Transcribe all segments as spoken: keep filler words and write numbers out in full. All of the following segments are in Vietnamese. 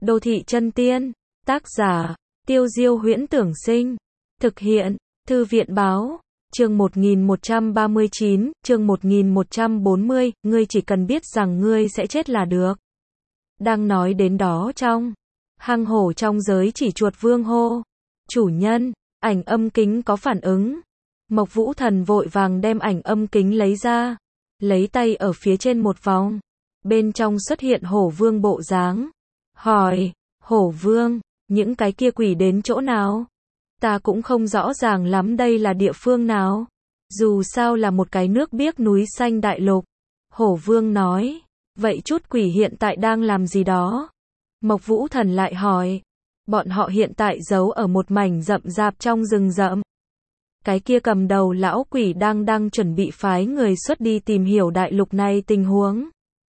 Đô thị chân tiên. Tác giả, Tiêu Diêu Huyễn Tưởng Sinh. Thực hiện, Thư viện Báo. Chương một nghìn một trăm ba mươi chín, chương một nghìn một trăm bốn mươi, ngươi chỉ cần biết rằng ngươi sẽ chết là được. Đang nói đến đó trong hang hổ trong giới chỉ chuột vương hô. Chủ nhân, ảnh âm kính có phản ứng. Mộc Vũ Thần vội vàng đem ảnh âm kính lấy ra. Lấy tay ở phía trên một vòng. Bên trong xuất hiện hổ vương bộ dáng. Hỏi, hổ vương, những cái kia quỷ đến chỗ nào? Ta cũng không rõ ràng lắm đây là địa phương nào. Dù sao là một cái nước biếc núi xanh đại lục. Hổ vương nói, vậy chút quỷ hiện tại đang làm gì đó? Mộc Vũ Thần lại hỏi, bọn họ hiện tại giấu ở một mảnh rậm rạp trong rừng rậm. Cái kia cầm đầu lão quỷ đang đang chuẩn bị phái người xuất đi tìm hiểu đại lục này tình huống.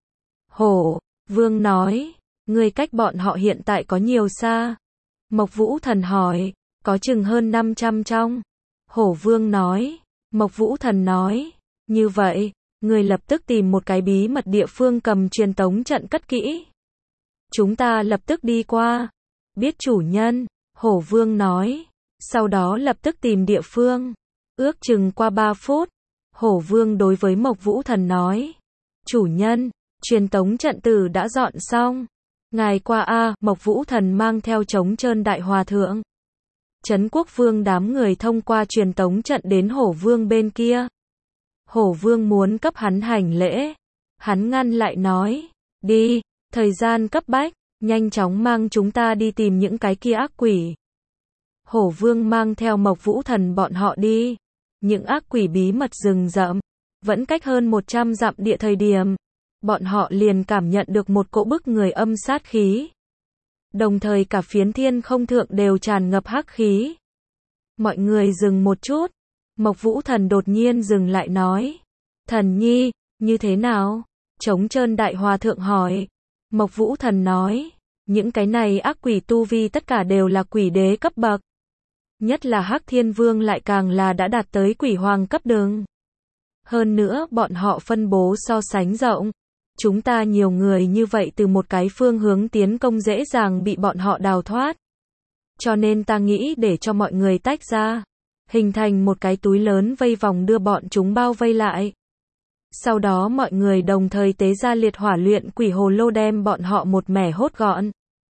Hổ vương nói, người cách bọn họ hiện tại có nhiều xa? Mộc Vũ Thần hỏi, có chừng hơn năm trăm trong. Hổ vương nói, Mộc Vũ Thần nói, như vậy, người lập tức tìm một cái bí mật địa phương cầm truyền tống trận cất kỹ. Chúng ta lập tức đi qua. Biết chủ nhân, hổ vương nói, sau đó lập tức tìm địa phương. Ước chừng qua ba phút, hổ vương đối với Mộc Vũ Thần nói, chủ nhân, truyền tống trận tử đã dọn xong. Ngài qua a. Mộc Vũ Thần mang theo trống trơn đại hòa thượng. Trấn Quốc Vương đám người thông qua truyền tống trận đến hổ vương bên kia. Hổ vương muốn cấp hắn hành lễ. Hắn ngăn lại nói, đi, thời gian cấp bách, nhanh chóng mang chúng ta đi tìm những cái kia ác quỷ. Hổ vương mang theo Mộc Vũ Thần bọn họ đi. Những ác quỷ bí mật rừng rậm, vẫn cách hơn một trăm dặm địa thời điểm. Bọn họ liền cảm nhận được một cỗ bức người âm sát khí. Đồng thời cả phiến thiên không thượng đều tràn ngập hắc khí. Mọi người dừng một chút. Mộc Vũ Thần đột nhiên dừng lại nói. Thần nhi, như thế nào? Trống trơn đại hòa thượng hỏi. Mộc Vũ Thần nói. Những cái này ác quỷ tu vi tất cả đều là quỷ đế cấp bậc. Nhất là Hắc Thiên Vương lại càng là đã đạt tới quỷ hoàng cấp đường. Hơn nữa bọn họ phân bố so sánh rộng. Chúng ta nhiều người như vậy từ một cái phương hướng tiến công dễ dàng bị bọn họ đào thoát. Cho nên ta nghĩ để cho mọi người tách ra. Hình thành một cái túi lớn vây vòng đưa bọn chúng bao vây lại. Sau đó mọi người đồng thời tế ra liệt hỏa luyện quỷ hồ lô đem bọn họ một mẻ hốt gọn.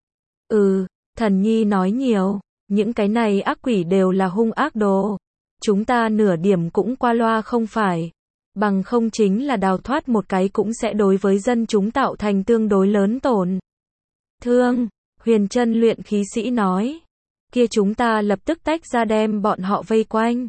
Ừ, thần nhi nói nhiều. Những cái này ác quỷ đều là hung ác đồ. Chúng ta nửa điểm cũng qua loa không phải. Bằng không chính là đào thoát một cái cũng sẽ đối với dân chúng tạo thành tương đối lớn tổn thương. Huyền Chân luyện khí sĩ nói. Kia chúng ta lập tức tách ra đem bọn họ vây quanh.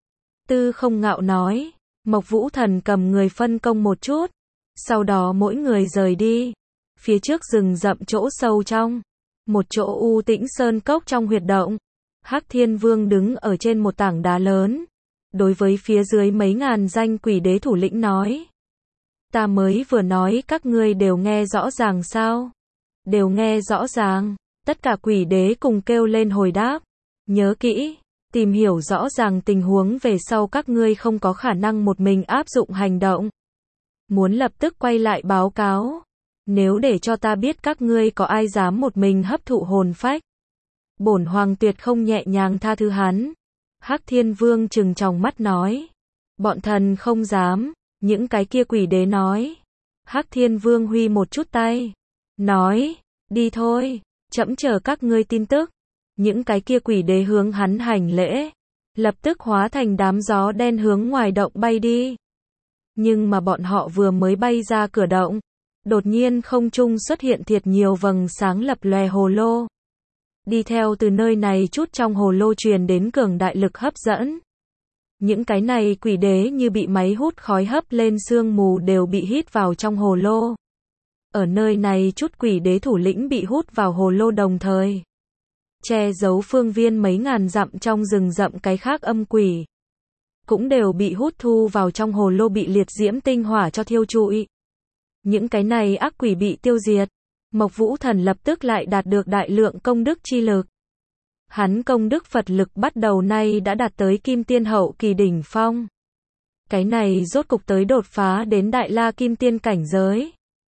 Tư Không Ngạo nói. Mộc Vũ Thần cầm người phân công một chút. Sau đó mỗi người rời đi. Phía trước rừng rậm chỗ sâu trong. Một chỗ u tĩnh sơn cốc trong huyệt động. Hắc Thiên Vương đứng ở trên một tảng đá lớn. Đối với phía dưới mấy ngàn danh quỷ đế thủ lĩnh nói. Ta mới vừa nói các ngươi đều nghe rõ ràng sao? Đều nghe rõ ràng. Tất cả quỷ đế cùng kêu lên hồi đáp. Nhớ kỹ, tìm hiểu rõ ràng tình huống về sau các ngươi không có khả năng một mình áp dụng hành động. Muốn lập tức quay lại báo cáo. Nếu để cho ta biết các ngươi có ai dám một mình hấp thụ hồn phách. Bổn hoàng tuyệt không nhẹ nhàng tha thứ hắn. Hắc Thiên Vương trừng tròng mắt nói. Bọn thần không dám. Những cái kia quỷ đế nói. Hắc Thiên Vương huy một chút tay. Nói, đi thôi, trẫm chờ các ngươi tin tức. Những cái kia quỷ đế hướng hắn hành lễ. Lập tức hóa thành đám gió đen hướng ngoài động bay đi. Nhưng mà bọn họ vừa mới bay ra cửa động. Đột nhiên không trung xuất hiện thiệt nhiều vầng sáng lập lòe hồ lô. Đi theo từ nơi này chút trong hồ lô truyền đến cường đại lực hấp dẫn. Những cái này quỷ đế như bị máy hút khói hấp lên sương mù đều bị hít vào trong hồ lô. Ở nơi này chút quỷ đế thủ lĩnh bị hút vào hồ lô đồng thời. Che giấu phương viên mấy ngàn dặm trong rừng rậm cái khác âm quỷ. Cũng đều bị hút thu vào trong hồ lô bị liệt diễm tinh hỏa cho thiêu trụi. Những cái này ác quỷ bị tiêu diệt. Mộc Vũ Thần lập tức lại đạt được đại lượng công đức chi lực. Hắn công đức Phật lực bắt đầu nay đã đạt tới Kim Tiên hậu kỳ đỉnh phong. Cái này rốt cục tới đột phá đến Đại La Kim Tiên cảnh giới.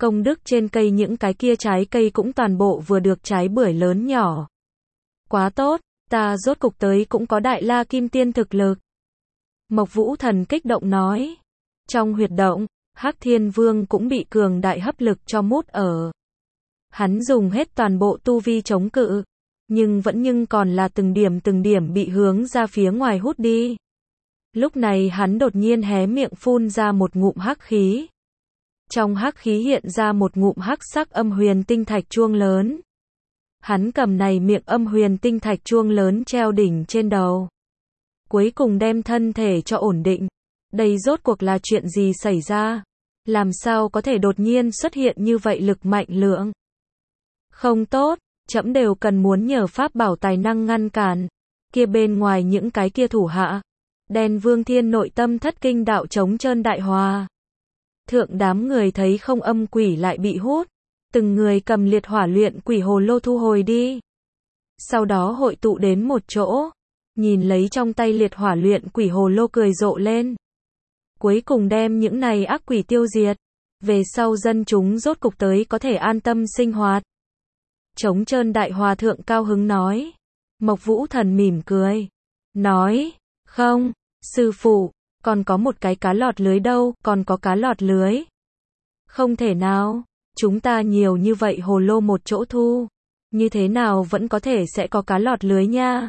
Công đức trên cây những cái kia trái cây cũng toàn bộ vừa được trái bưởi lớn nhỏ. Quá tốt, ta rốt cục tới cũng có Đại La Kim Tiên thực lực. Mộc Vũ Thần kích động nói. Trong huyệt động, Hắc Thiên Vương cũng bị cường đại hấp lực cho mút ở. Hắn dùng hết toàn bộ tu vi chống cự, nhưng vẫn nhưng còn là từng điểm từng điểm bị hướng ra phía ngoài hút đi. Lúc này hắn đột nhiên hé miệng phun ra một ngụm hắc khí. Trong hắc khí hiện ra một ngụm hắc sắc âm huyền tinh thạch chuông lớn. Hắn cầm này miệng âm huyền tinh thạch chuông lớn treo đỉnh trên đầu. Cuối cùng đem thân thể cho ổn định. Đây rốt cuộc là chuyện gì xảy ra? Làm sao có thể đột nhiên xuất hiện như vậy lực mạnh lượng? Không tốt, trẫm đều cần muốn nhờ pháp bảo tài năng ngăn cản. Kia bên ngoài những cái kia thủ hạ. Đen Vương Thiên nội tâm thất kinh đạo trống trơn đại hòa. Thượng đám người thấy không âm quỷ lại bị hút. Từng người cầm liệt hỏa luyện quỷ hồ lô thu hồi đi. Sau đó hội tụ đến một chỗ. Nhìn lấy trong tay liệt hỏa luyện quỷ hồ lô cười rộ lên. Cuối cùng đem những này ác quỷ tiêu diệt. Về sau dân chúng rốt cục tới có thể an tâm sinh hoạt. Trống trơn đại hòa thượng cao hứng nói. Mộc Vũ Thần mỉm cười. Nói, không, sư phụ, còn có một cái cá lọt lưới đâu, còn có cá lọt lưới. Không thể nào, chúng ta nhiều như vậy hồ lô một chỗ thu. Như thế nào vẫn có thể sẽ có cá lọt lưới nha.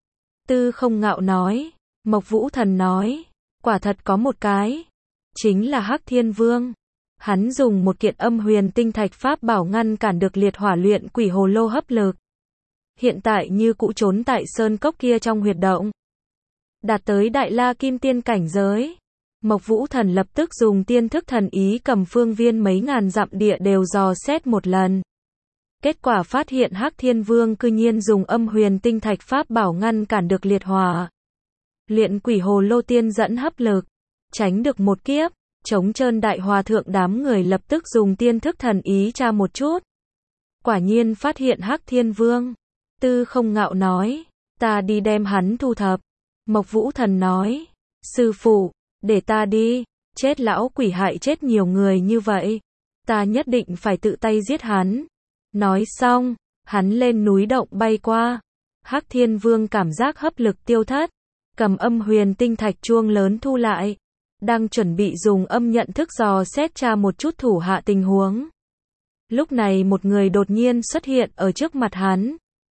Tư Không Ngạo nói. Mộc Vũ Thần nói. Quả thật có một cái. Chính là Hắc Thiên Vương. Hắn dùng một kiện âm huyền tinh thạch pháp bảo ngăn cản được liệt hỏa luyện quỷ hồ lô hấp lực. Hiện tại như cũ trốn tại sơn cốc kia trong huyệt động. Đạt tới Đại La Kim Tiên cảnh giới. Mộc Vũ Thần lập tức dùng tiên thức thần ý cầm phương viên mấy ngàn dặm địa đều dò xét một lần. Kết quả phát hiện Hắc Thiên Vương cư nhiên dùng âm huyền tinh thạch pháp bảo ngăn cản được liệt hỏa luyện quỷ hồ lô tiên dẫn hấp lực, tránh được một kiếp. Trống trơn đại hòa thượng đám người lập tức dùng tiên thức thần ý tra một chút. Quả nhiên phát hiện Hắc Thiên Vương. Tư Không Ngạo nói, ta đi đem hắn thu thập. Mộc Vũ Thần nói, sư phụ, để ta đi, chết lão quỷ hại chết nhiều người như vậy. Ta nhất định phải tự tay giết hắn. Nói xong, hắn lên núi động bay qua. Hắc Thiên Vương cảm giác hấp lực tiêu thất, cầm âm huyền tinh thạch chuông lớn thu lại. Đang chuẩn bị dùng âm nhận thức dò xét tra một chút thủ hạ tình huống. Lúc này một người đột nhiên xuất hiện ở trước mặt hắn.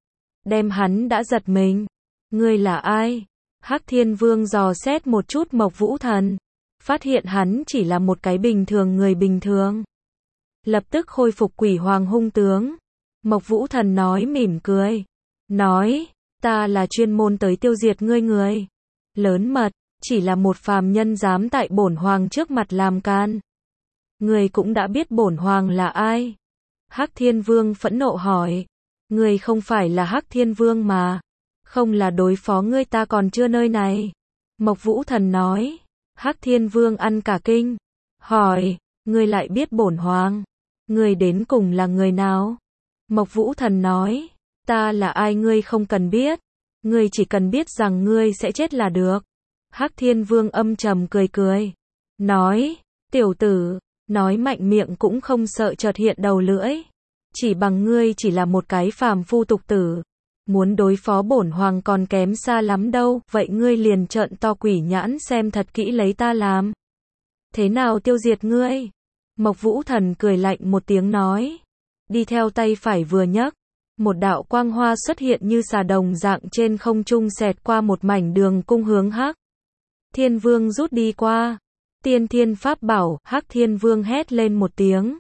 Đem hắn đã giật mình. Ngươi là ai? Hắc Thiên Vương dò xét một chút Mộc Vũ Thần. Phát hiện hắn chỉ là một cái bình thường người bình thường. Lập tức khôi phục quỷ hoàng hung tướng. Mộc Vũ Thần nói mỉm cười. Nói, ta là chuyên môn tới tiêu diệt ngươi người. Lớn mật. Chỉ là một phàm nhân dám tại bổn hoàng trước mặt làm can. Người cũng đã biết bổn hoàng là ai. Hắc Thiên Vương phẫn nộ hỏi. Người không phải là Hắc Thiên Vương mà. Không là đối phó ngươi ta còn chưa nơi này. Mộc Vũ Thần nói. Hắc Thiên Vương ăn cả kinh. Hỏi. Ngươi lại biết bổn hoàng. Ngươi đến cùng là người nào? Mộc Vũ Thần nói. Ta là ai ngươi không cần biết. Ngươi chỉ cần biết rằng ngươi sẽ chết là được. Hắc Thiên Vương âm trầm cười cười. Nói, tiểu tử, nói mạnh miệng cũng không sợ chợt hiện đầu lưỡi. Chỉ bằng ngươi chỉ là một cái phàm phu tục tử. Muốn đối phó bổn hoàng còn kém xa lắm đâu. Vậy ngươi liền trợn to quỷ nhãn xem thật kỹ lấy ta làm. Thế nào tiêu diệt ngươi? Mộc Vũ Thần cười lạnh một tiếng nói. Đi theo tay phải vừa nhấc. Một đạo quang hoa xuất hiện như xà đồng dạng trên không trung xẹt qua một mảnh đường cung hướng Hắc Thiên Vương rút đi qua. Tiên thiên pháp bảo. Hắc Thiên Vương hét lên một tiếng.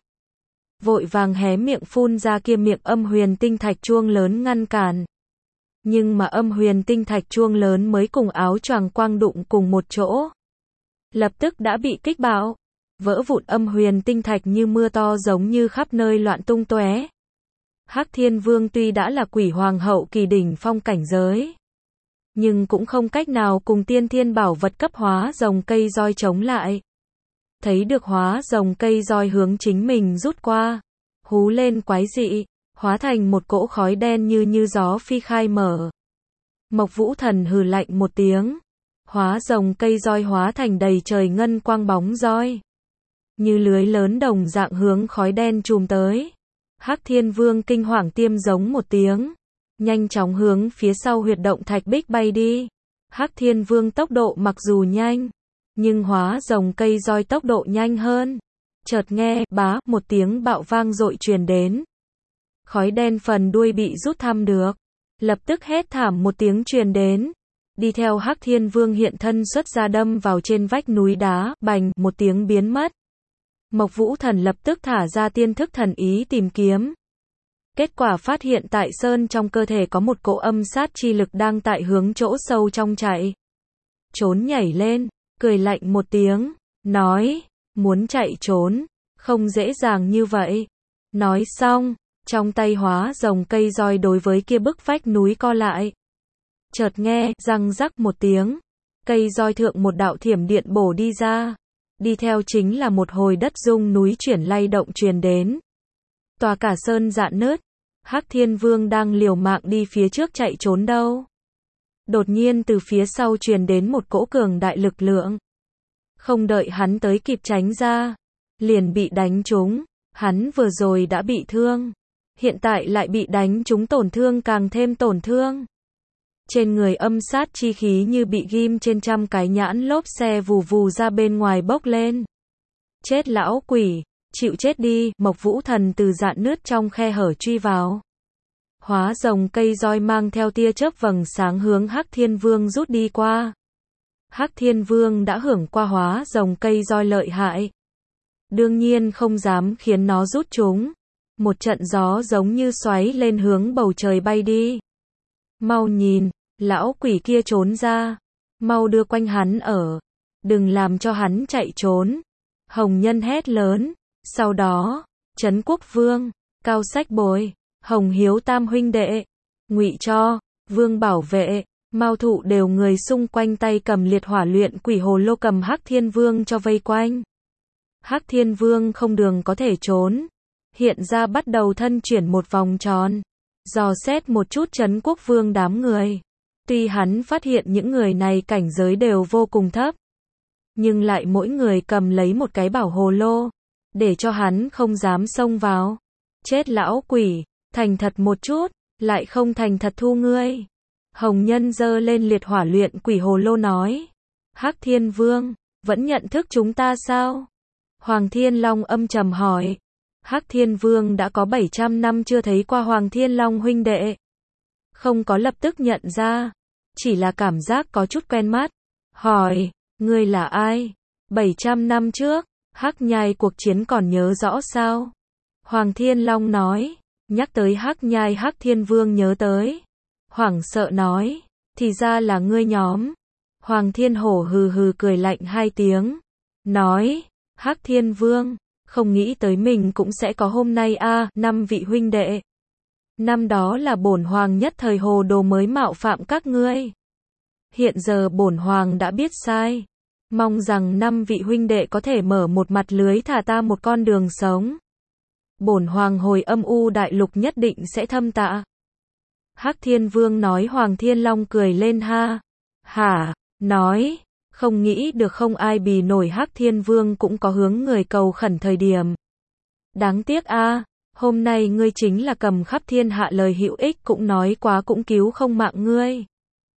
Vội vàng hé miệng phun ra kia miệng âm huyền tinh thạch chuông lớn ngăn cản. Nhưng mà âm huyền tinh thạch chuông lớn mới cùng áo choàng quang đụng cùng một chỗ. Lập tức đã bị kích bạo. Vỡ vụn âm huyền tinh thạch như mưa to giống như khắp nơi loạn tung tóe. Hắc Thiên Vương tuy đã là quỷ hoàng hậu kỳ đỉnh phong cảnh giới. Nhưng cũng không cách nào cùng tiên thiên bảo vật cấp hóa rồng cây roi chống lại. Thấy được hóa rồng cây roi hướng chính mình rút qua. Hú lên quái dị. Hóa thành một cỗ khói đen như như gió phi khai mở. Mộc Vũ Thần hừ lạnh một tiếng. Hóa rồng cây roi hóa thành đầy trời ngân quang bóng roi. như lưới lớn đồng dạng hướng khói đen trùm tới. Hắc Thiên Vương kinh hoàng tiêm giống một tiếng, nhanh chóng hướng phía sau huyệt động thạch bích bay đi. Hắc Thiên Vương tốc độ mặc dù nhanh, nhưng hóa rồng cây roi tốc độ nhanh hơn. Chợt nghe, bá, một tiếng bạo vang dội truyền đến. Khói đen phần đuôi bị rút thăm được. Lập tức hét thảm một tiếng truyền đến. Đi theo Hắc Thiên Vương hiện thân xuất ra đâm vào trên vách núi đá, bành, một tiếng biến mất. Mộc Vũ Thần lập tức thả ra tiên thức thần ý tìm kiếm. Kết quả phát hiện tại sơn trong cơ thể có một cỗ âm sát chi lực đang tại hướng chỗ sâu trong chạy. Trốn nhảy lên, cười lạnh một tiếng, nói, muốn chạy trốn, không dễ dàng như vậy. Nói xong, trong tay hóa rồng cây roi đối với kia bức vách núi co lại. Chợt nghe, răng rắc một tiếng, cây roi thượng một đạo thiểm điện bổ đi ra. Đi theo chính là một hồi đất rung núi chuyển lay động truyền đến. Tòa cả sơn dạn nứt. Hắc Thiên Vương đang liều mạng đi phía trước chạy trốn đâu. Đột nhiên từ phía sau truyền đến một cỗ cường đại lực lượng. Không đợi hắn tới kịp tránh ra, liền bị đánh trúng. Hắn vừa rồi đã bị thương, hiện tại lại bị đánh trúng tổn thương càng thêm tổn thương. Trên người âm sát chi khí như bị ghim trên trăm cái nhãn lốp xe vù vù ra bên ngoài bốc lên. Chết lão quỷ, chịu chết đi, Mộc Vũ Thần từ dạn nứt trong khe hở truy vào. Hóa rồng cây roi mang theo tia chớp vầng sáng hướng Hắc Thiên Vương rút đi qua. Hắc Thiên Vương đã hưởng qua hóa rồng cây roi lợi hại. Đương nhiên không dám khiến nó rút chúng. Một trận gió giống như xoáy lên hướng bầu trời bay đi. Mau nhìn, lão quỷ kia trốn ra. Mau đưa quanh hắn ở. Đừng làm cho hắn chạy trốn. Hồng Nhân hét lớn. Sau đó, Trấn Quốc Vương, Cao Sách Bồi, Hồng Hiếu tam huynh đệ, Ngụy Cho, Vương Bảo Vệ, Mao Thụ đều người xung quanh tay cầm liệt hỏa luyện quỷ hồ lô cầm Hắc Thiên Vương cho vây quanh. Hắc Thiên Vương không đường có thể trốn. Hiện ra bắt đầu thân chuyển một vòng tròn. Dò xét một chút Trấn Quốc Vương đám người. Tuy hắn phát hiện những người này cảnh giới đều vô cùng thấp. Nhưng lại mỗi người cầm lấy một cái bảo hồ lô. Để cho hắn không dám xông vào. Chết lão quỷ, thành thật một chút, lại không thành thật thu ngươi. Hồng Nhân giơ lên liệt hỏa luyện quỷ hồ lô nói. Hắc Thiên Vương, vẫn nhận thức chúng ta sao? Hoàng Thiên Long âm trầm hỏi. Hắc Thiên Vương đã có bảy trăm năm chưa thấy qua Hoàng Thiên Long huynh đệ. Không có lập tức nhận ra, chỉ là cảm giác có chút quen mắt. Hỏi, ngươi là ai? bảy trăm năm trước, Hắc Nhai cuộc chiến còn nhớ rõ sao? Hoàng Thiên Long nói, nhắc tới Hắc Nhai Hắc Thiên Vương nhớ tới. Hoảng sợ nói, thì ra là ngươi nhóm. Hoàng Thiên Hổ hừ hừ cười lạnh hai tiếng. Nói, Hắc Thiên Vương, không nghĩ tới mình cũng sẽ có hôm nay a à, năm vị huynh đệ. Năm đó là bổn hoàng nhất thời hồ đồ mới mạo phạm các ngươi. Hiện giờ bổn hoàng đã biết sai. Mong rằng năm vị huynh đệ có thể mở một mặt lưới thả ta một con đường sống. Bổn hoàng hồi âm u đại lục nhất định sẽ thâm tạ. Hắc Thiên Vương nói. Hoàng Thiên Long cười lên ha. Hả, nói, không nghĩ được không ai bì nổi. Hắc Thiên Vương cũng có hướng người cầu khẩn thời điểm. Đáng tiếc a, à, hôm nay ngươi chính là cầm khắp thiên hạ lời hữu ích cũng nói quá cũng cứu không mạng ngươi.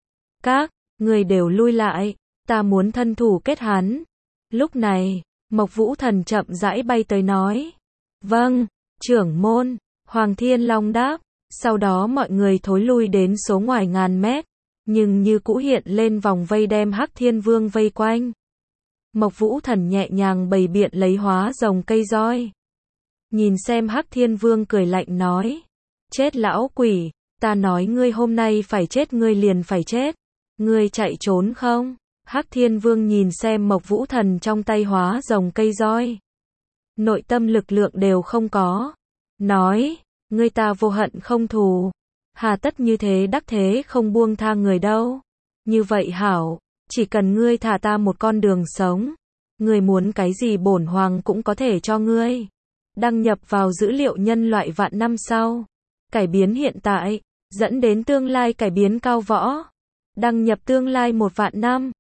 Các, ngươi đều lui lại, ta muốn thân thủ kết hắn. Lúc này, Mộc Vũ Thần chậm rãi bay tới nói. Vâng, trưởng môn, Hoàng Thiên Long đáp. Sau đó mọi người thối lui đến số ngoài ngàn mét, nhưng như cũ hiện lên vòng vây đem Hắc Thiên Vương vây quanh. Mộc Vũ Thần nhẹ nhàng bày biện lấy hóa rồng cây roi. Nhìn xem Hắc Thiên Vương cười lạnh nói. Chết lão quỷ, ta nói ngươi hôm nay phải chết ngươi liền phải chết. Ngươi chạy trốn không? Hắc Thiên Vương nhìn xem Mộc Vũ Thần trong tay hóa rồng cây roi. Nội tâm lực lượng đều không có. Nói, ngươi ta vô hận không thù. Hà tất như thế đắc thế không buông tha người đâu. Như vậy hảo, chỉ cần ngươi thả ta một con đường sống. Ngươi muốn cái gì bổn hoàng cũng có thể cho ngươi. Đăng nhập vào dữ liệu nhân loại vạn năm sau. Cải biến hiện tại, dẫn đến tương lai cải biến cao võ. Đăng nhập tương lai một vạn năm.